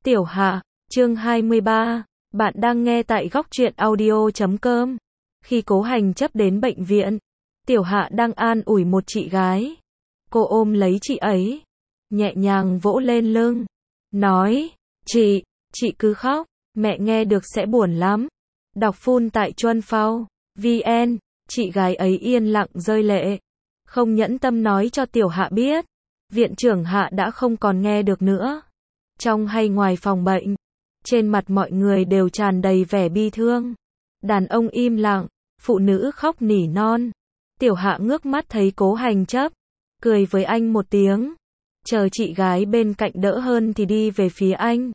Tiểu Hạ, chương 23, bạn đang nghe tại góc truyện audio.com. Khi Cố Hành chấp đến bệnh viện, Tiểu Hạ đang an ủi một chị gái. Cô ôm lấy chị ấy, nhẹ nhàng vỗ lên lưng, nói, chị cứ khóc, mẹ nghe được sẽ buồn lắm. Đọc full tại Chuân Phao, VN, chị gái ấy yên lặng rơi lệ, không nhẫn tâm nói cho Tiểu Hạ biết. Viện trưởng Hạ đã không còn nghe được nữa. Trong hay ngoài phòng bệnh, trên mặt mọi người đều tràn đầy vẻ bi thương. Đàn ông im lặng, phụ nữ khóc nỉ non. Tiểu Hạ ngước mắt thấy Cố Hành chấp, cười với anh một tiếng. Chờ chị gái bên cạnh đỡ hơn thì đi về phía anh.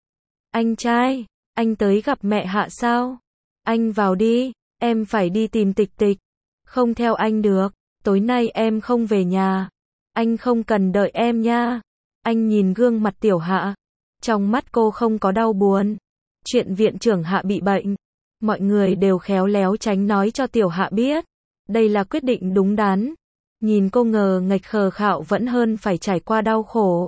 Anh trai, anh tới gặp mẹ Hạ sao? Anh vào đi, em phải đi tìm Tịch Tịch. Không theo anh được, tối nay em không về nhà. Anh không cần đợi em nha. Anh nhìn gương mặt Tiểu Hạ. Trong mắt cô không có đau buồn. Chuyện viện trưởng Hạ bị bệnh, mọi người đều khéo léo tránh nói cho Tiểu Hạ biết. Đây là quyết định đúng đắn. Nhìn cô ngờ nghệch khờ khạo vẫn hơn phải trải qua đau khổ.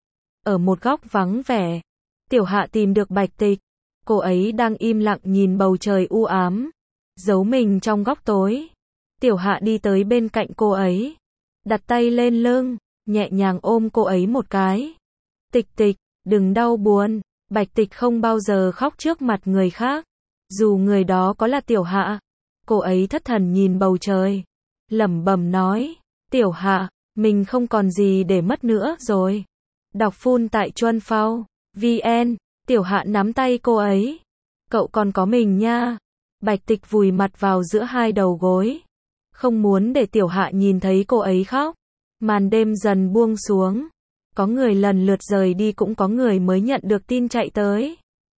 Ở một góc vắng vẻ, Tiểu Hạ tìm được Bạch Tịch. Cô ấy đang im lặng nhìn bầu trời u ám, giấu mình trong góc tối. Tiểu Hạ đi tới bên cạnh cô ấy, đặt tay lên lưng, nhẹ nhàng ôm cô ấy một cái. Tịch Tịch, đừng đau buồn. Bạch Tịch không bao giờ khóc trước mặt người khác, dù người đó có là Tiểu Hạ. Cô ấy thất thần nhìn bầu trời, lẩm bẩm nói, Tiểu Hạ, mình không còn gì để mất nữa rồi. Đọc full tại Chuân Phao, VN, Tiểu Hạ nắm tay cô ấy. Cậu còn có mình nha. Bạch Tịch vùi mặt vào giữa hai đầu gối, không muốn để Tiểu Hạ nhìn thấy cô ấy khóc. Màn đêm dần buông xuống. Có người lần lượt rời đi, cũng có người mới nhận được tin chạy tới.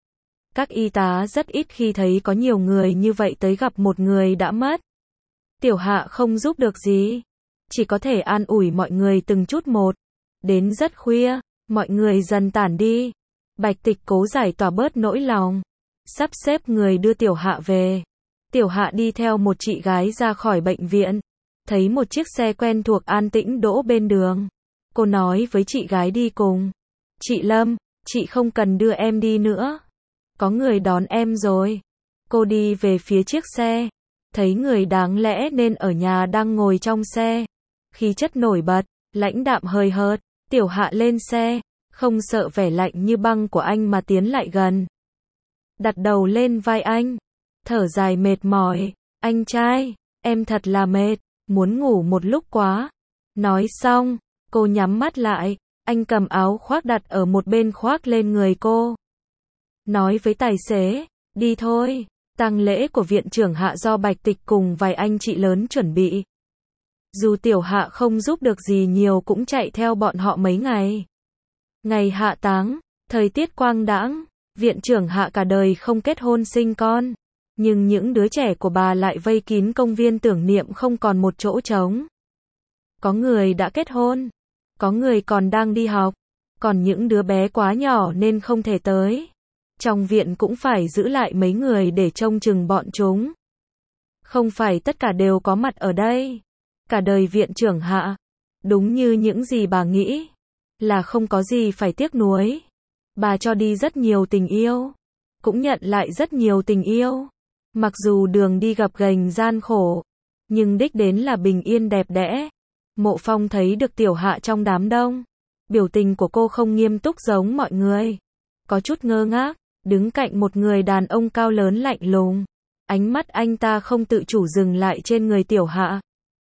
Các y tá rất ít khi thấy có nhiều người như vậy tới gặp một người đã mất. Tiểu Hạ không giúp được gì, chỉ có thể an ủi mọi người từng chút một. Đến rất khuya, mọi người dần tản đi. Bạch Tịch cố giải tỏa bớt nỗi lòng, sắp xếp người đưa Tiểu Hạ về. Tiểu Hạ đi theo một chị gái ra khỏi bệnh viện, thấy một chiếc xe quen thuộc an tĩnh đỗ bên đường. Cô nói với chị gái đi cùng, chị Lâm, chị không cần đưa em đi nữa, có người đón em rồi. Cô đi về phía chiếc xe, thấy người đáng lẽ nên ở nhà đang ngồi trong xe. Khí chất nổi bật, lãnh đạm hời hợt. Tiểu Hạ lên xe, không sợ vẻ lạnh như băng của anh mà tiến lại gần, đặt đầu lên vai anh, thở dài mệt mỏi, anh trai, em thật là mệt, muốn ngủ một lúc quá. Nói xong, cô nhắm mắt lại, anh cầm áo khoác đặt ở một bên khoác lên người cô. Nói với tài xế, đi thôi, tang lễ của viện trưởng Hạ do Bạch Tịch cùng vài anh chị lớn chuẩn bị. Dù Tiểu Hạ không giúp được gì nhiều cũng chạy theo bọn họ mấy ngày. Ngày hạ táng, thời tiết quang đãng, viện trưởng Hạ cả đời không kết hôn sinh con. Nhưng những đứa trẻ của bà lại vây kín công viên tưởng niệm không còn một chỗ trống. Có người đã kết hôn, có người còn đang đi học, còn những đứa bé quá nhỏ nên không thể tới. Trong viện cũng phải giữ lại mấy người để trông chừng bọn chúng. Không phải tất cả đều có mặt ở đây. Cả đời viện trưởng Hạ, đúng như những gì bà nghĩ, là không có gì phải tiếc nuối. Bà cho đi rất nhiều tình yêu, cũng nhận lại rất nhiều tình yêu. Mặc dù đường đi gập ghềnh gian khổ, nhưng đích đến là bình yên đẹp đẽ. Mộ Phong thấy được Tiểu Hạ trong đám đông. Biểu tình của cô không nghiêm túc giống mọi người, có chút ngơ ngác, đứng cạnh một người đàn ông cao lớn lạnh lùng. Ánh mắt anh ta không tự chủ dừng lại trên người Tiểu Hạ.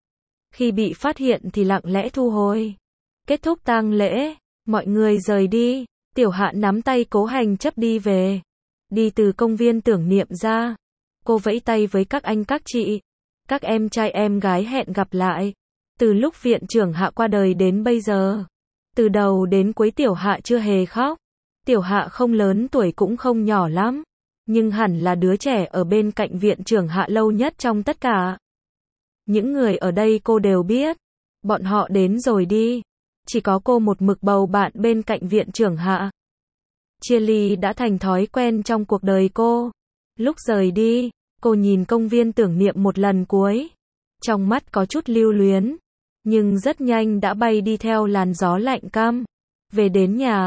Khi bị phát hiện thì lặng lẽ thu hồi. Kết thúc tang lễ, mọi người rời đi. Tiểu Hạ nắm tay Cố Hành chấp đi về. Đi từ công viên tưởng niệm ra, cô vẫy tay với các anh các chị, các em trai em gái hẹn gặp lại. Từ lúc viện trưởng Hạ qua đời đến bây giờ, từ đầu đến cuối Tiểu Hạ chưa hề khóc. Tiểu Hạ không lớn tuổi cũng không nhỏ lắm, nhưng hẳn là đứa trẻ ở bên cạnh viện trưởng Hạ lâu nhất trong tất cả. Những người ở đây cô đều biết, bọn họ đến rồi đi. Chỉ có cô một mực bầu bạn bên cạnh viện trưởng Hạ. Chia ly đã thành thói quen trong cuộc đời cô. Lúc rời đi, cô nhìn công viên tưởng niệm một lần cuối. Trong mắt có chút lưu luyến, nhưng rất nhanh đã bay đi theo làn gió lạnh căm. Về đến nhà,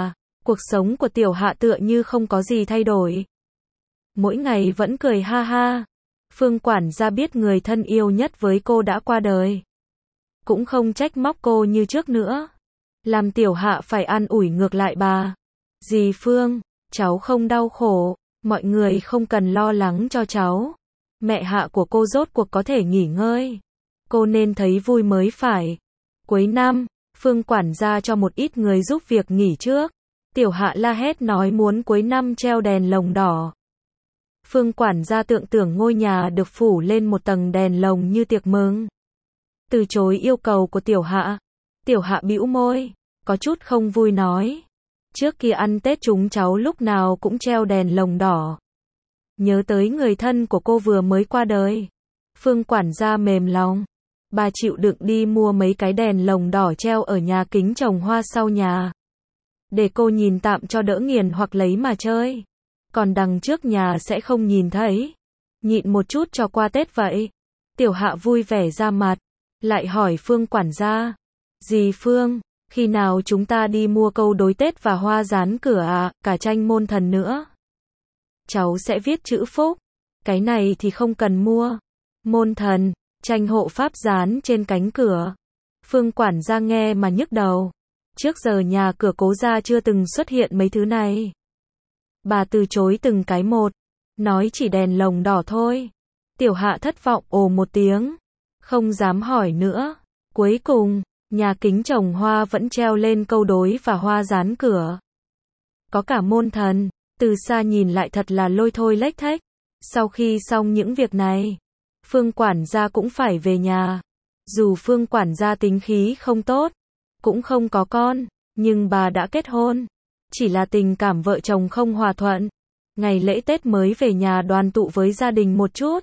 Cuộc sống của Tiểu Hạ tựa như không có gì thay đổi. Mỗi ngày vẫn cười ha ha. Phương quản gia biết người thân yêu nhất với cô đã qua đời. Cũng không trách móc cô như trước nữa. Làm Tiểu Hạ phải an ủi ngược lại bà. Dì Phương, cháu không đau khổ, mọi người không cần lo lắng cho cháu. Mẹ Hạ của cô rốt cuộc có thể nghỉ ngơi. Cô nên thấy vui mới phải. Cuối năm, Phương quản gia cho một ít người giúp việc nghỉ trước. Tiểu Hạ la hét nói muốn cuối năm treo đèn lồng đỏ. Phương quản gia tưởng ngôi nhà được phủ lên một tầng đèn lồng như tiệc mừng. Từ chối yêu cầu của Tiểu Hạ. Tiểu Hạ bĩu môi, có chút không vui nói. Trước kia ăn Tết chúng cháu lúc nào cũng treo đèn lồng đỏ. Nhớ tới người thân của cô vừa mới qua đời. Phương quản gia mềm lòng. Bà chịu đựng đi mua mấy cái đèn lồng đỏ treo ở nhà kính trồng hoa sau nhà. Để cô nhìn tạm cho đỡ nghiền hoặc lấy mà chơi. Còn đằng trước nhà sẽ không nhìn thấy. Nhịn một chút cho qua Tết vậy. Tiểu Hạ vui vẻ ra mặt. Lại hỏi Phương quản gia. Dì Phương, khi nào chúng ta đi mua câu đối Tết và hoa dán cửa à, cả tranh môn thần nữa. Cháu sẽ viết chữ phúc. Cái này thì không cần mua. Môn thần, tranh hộ pháp dán trên cánh cửa. Phương quản gia nghe mà nhức đầu. Trước giờ nhà cửa Cố gia chưa từng xuất hiện mấy thứ này. Bà từ chối từng cái một. Nói chỉ đèn lồng đỏ thôi. Tiểu Hạ thất vọng ồ một tiếng. Không dám hỏi nữa. Cuối cùng, nhà kính trồng hoa vẫn treo lên câu đối và hoa dán cửa. Có cả môn thần. Từ xa nhìn lại thật là lôi thôi lếch thếch. Sau khi xong những việc này, Phương quản gia cũng phải về nhà. Dù Phương quản gia tính khí không tốt, cũng không có con, nhưng bà đã kết hôn. Chỉ là tình cảm vợ chồng không hòa thuận. Ngày lễ Tết mới về nhà đoàn tụ với gia đình một chút.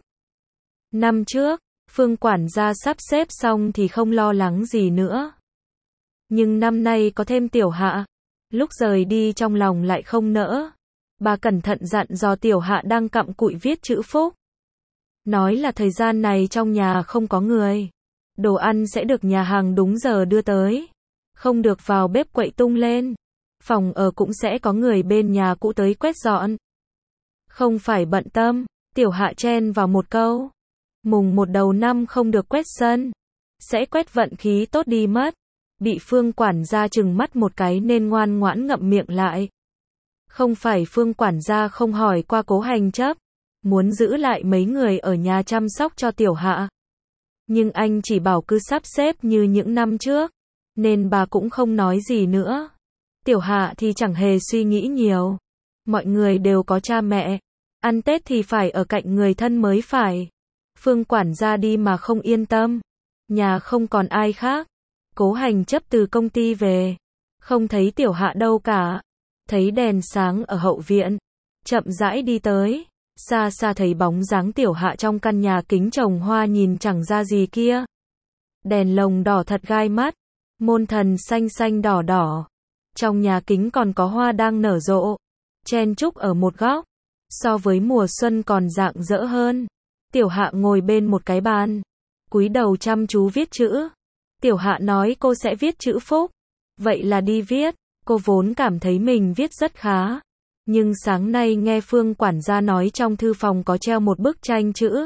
Năm trước, Phương quản gia sắp xếp xong thì không lo lắng gì nữa. Nhưng năm nay có thêm Tiểu Hạ. Lúc rời đi trong lòng lại không nỡ. Bà cẩn thận dặn dò Tiểu Hạ đang cặm cụi viết chữ phúc. Nói là thời gian này trong nhà không có người. Đồ ăn sẽ được nhà hàng đúng giờ đưa tới. Không được vào bếp quậy tung lên. Phòng ở cũng sẽ có người bên nhà cũ tới quét dọn. Không phải bận tâm, Tiểu Hạ chen vào một câu. Mùng 1 đầu năm không được quét sân. Sẽ quét vận khí tốt đi mất. Bị Phương quản gia trừng mắt một cái nên ngoan ngoãn ngậm miệng lại. Không phải Phương quản gia không hỏi qua Cố Hành Chấp. Muốn giữ lại mấy người ở nhà chăm sóc cho Tiểu Hạ. Nhưng anh chỉ bảo cứ sắp xếp như những năm trước. Nên bà cũng không nói gì nữa. Tiểu Hạ thì chẳng hề suy nghĩ nhiều. Mọi người đều có cha mẹ. Ăn Tết thì phải ở cạnh người thân mới phải. Phương quản gia đi mà không yên tâm. Nhà không còn ai khác. Cố Hành Chấp từ công ty về. Không thấy Tiểu Hạ đâu cả. Thấy đèn sáng ở hậu viện. Chậm rãi đi tới. Xa xa thấy bóng dáng Tiểu Hạ trong căn nhà kính trồng hoa nhìn chẳng ra gì kia. Đèn lồng đỏ thật gai mắt. Môn thần xanh xanh đỏ đỏ. Trong nhà kính còn có hoa đang nở rộ. Chen chúc ở một góc. So với mùa xuân còn rạng rỡ hơn. Tiểu Hạ ngồi bên một cái bàn. Cúi đầu chăm chú viết chữ. Tiểu Hạ nói cô sẽ viết chữ phúc. Vậy là đi viết. Cô vốn cảm thấy mình viết rất khá. Nhưng sáng nay nghe Phương quản gia nói trong thư phòng có treo một bức tranh chữ.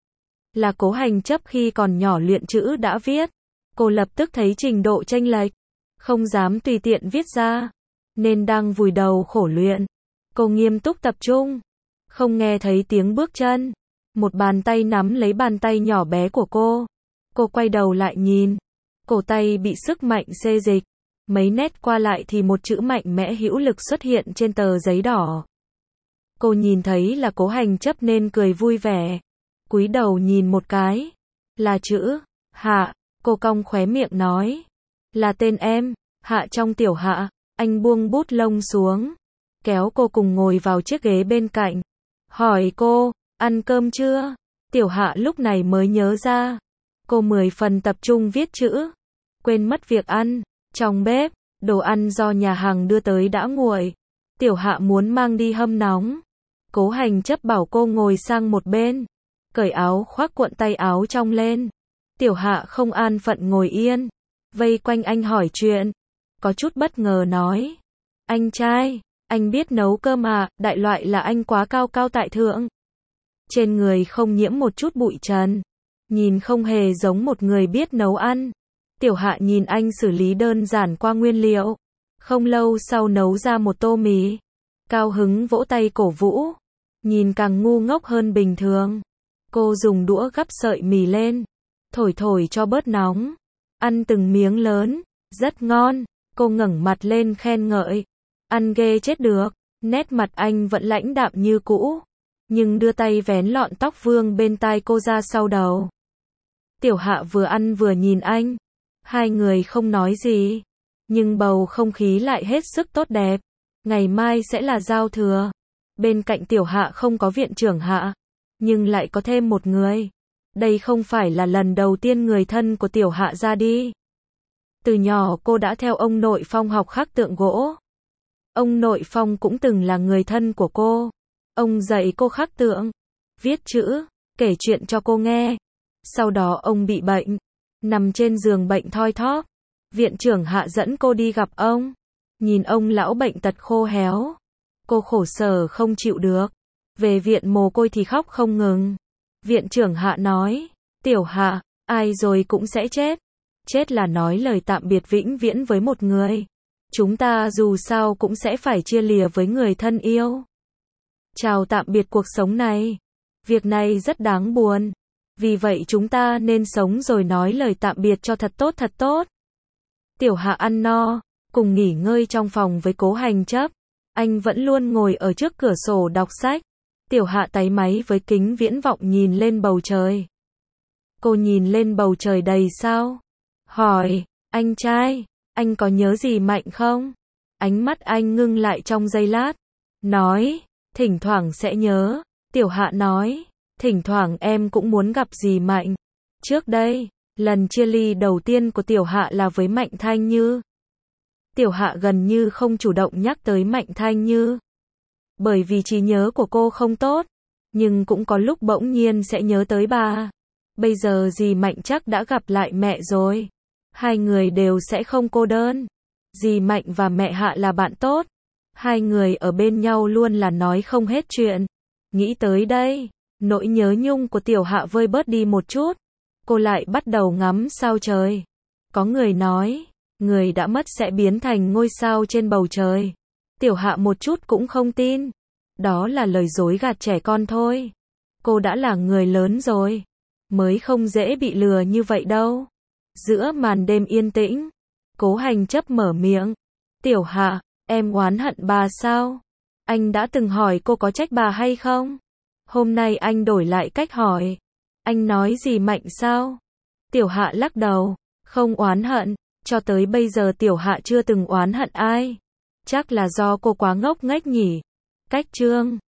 Là Cố Hành Chấp khi còn nhỏ luyện chữ đã viết. Cô lập tức thấy trình độ chênh lệch. Không dám tùy tiện viết ra. Nên đang vùi đầu khổ luyện. Cô nghiêm túc tập trung. Không nghe thấy tiếng bước chân. Một bàn tay nắm lấy bàn tay nhỏ bé của cô. Cô quay đầu lại nhìn. Cổ tay bị sức mạnh xê dịch. Mấy nét qua lại thì một chữ mạnh mẽ hữu lực xuất hiện trên tờ giấy đỏ. Cô nhìn thấy là Cố Hành Chấp nên cười vui vẻ. Cúi đầu nhìn một cái. Là chữ Hạ. Cô cong khóe miệng nói. Là tên em, Hạ trong Tiểu Hạ. Anh buông bút lông xuống. Kéo cô cùng ngồi vào chiếc ghế bên cạnh. Hỏi cô, ăn cơm chưa? Tiểu Hạ lúc này mới nhớ ra. Cô 10 phần tập trung viết chữ. Quên mất việc ăn. Trong bếp, đồ ăn do nhà hàng đưa tới đã nguội. Tiểu Hạ muốn mang đi hâm nóng. Cố Hành Chấp bảo cô ngồi sang một bên. Cởi áo khoác cuộn tay áo trong lên. Tiểu Hạ không an phận ngồi yên. Vây quanh anh hỏi chuyện. Có chút bất ngờ nói. Anh trai, anh biết nấu cơm à, đại loại là anh quá cao cao tại thượng. Trên người không nhiễm một chút bụi trần. Nhìn không hề giống một người biết nấu ăn. Tiểu Hạ nhìn anh xử lý đơn giản qua nguyên liệu. Không lâu sau nấu ra một tô mì. Cao hứng vỗ tay cổ vũ. Nhìn càng ngu ngốc hơn bình thường. Cô dùng đũa gắp sợi mì lên. Thổi thổi cho bớt nóng. Ăn từng miếng lớn. Rất ngon. Cô ngẩng mặt lên khen ngợi. Ăn ghê chết được. Nét mặt anh vẫn lãnh đạm như cũ. Nhưng đưa tay vén lọn tóc vương bên tai cô ra sau đầu. Tiểu Hạ vừa ăn vừa nhìn anh. Hai người không nói gì. Nhưng bầu không khí lại hết sức tốt đẹp. Ngày mai sẽ là giao thừa. Bên cạnh Tiểu Hạ không có viện trưởng Hạ. Nhưng lại có thêm một người. Đây không phải là lần đầu tiên người thân của Tiểu Hạ ra đi. Từ nhỏ cô đã theo ông nội Phong học khắc tượng gỗ. Ông nội Phong cũng từng là người thân của cô. Ông dạy cô khắc tượng, viết chữ, kể chuyện cho cô nghe. Sau đó ông bị bệnh, nằm trên giường bệnh thoi thóp. Viện trưởng Hạ dẫn cô đi gặp ông. Nhìn ông lão bệnh tật khô héo. Cô khổ sở không chịu được. Về viện mồ côi thì khóc không ngừng. Viện trưởng Hạ nói, Tiểu Hạ, ai rồi cũng sẽ chết. Chết là nói lời tạm biệt vĩnh viễn với một người. Chúng ta dù sao cũng sẽ phải chia lìa với người thân yêu. Chào tạm biệt cuộc sống này. Việc này rất đáng buồn. Vì vậy chúng ta nên sống rồi nói lời tạm biệt cho thật tốt thật tốt. Tiểu Hạ ăn no, cùng nghỉ ngơi trong phòng với Cố Hành Chấp. Anh vẫn luôn ngồi ở trước cửa sổ đọc sách. Tiểu Hạ táy máy với kính viễn vọng nhìn lên bầu trời. Cô nhìn lên bầu trời đầy sao. Hỏi, anh trai, anh có nhớ gì Mạnh không? Ánh mắt anh ngưng lại trong giây lát. Nói, thỉnh thoảng sẽ nhớ. Tiểu Hạ nói, thỉnh thoảng em cũng muốn gặp dì Mạnh. Trước đây, lần chia ly đầu tiên của Tiểu Hạ là với Mạnh Thanh Như. Tiểu Hạ gần như không chủ động nhắc tới Mạnh Thanh Như. Bởi vì trí nhớ của cô không tốt. Nhưng cũng có lúc bỗng nhiên sẽ nhớ tới bà. Bây giờ dì Mạnh chắc đã gặp lại mẹ rồi. Hai người đều sẽ không cô đơn. Dì Mạnh và mẹ Hạ là bạn tốt. Hai người ở bên nhau luôn là nói không hết chuyện. Nghĩ tới đây, nỗi nhớ nhung của Tiểu Hạ vơi bớt đi một chút. Cô lại bắt đầu ngắm sao trời. Có người nói, người đã mất sẽ biến thành ngôi sao trên bầu trời. Tiểu Hạ một chút cũng không tin. Đó là lời dối gạt trẻ con thôi. Cô đã là người lớn rồi. Mới không dễ bị lừa như vậy đâu. Giữa màn đêm yên tĩnh, Cố Hành Chấp mở miệng. Tiểu Hạ, em oán hận bà sao? Anh đã từng hỏi cô có trách bà hay không? Hôm nay anh đổi lại cách hỏi. Anh nói gì Mạnh sao? Tiểu Hạ lắc đầu. Không oán hận. Cho tới bây giờ Tiểu Hạ chưa từng oán hận ai. Chắc là do cô quá ngốc nghếch nhỉ. Cách chương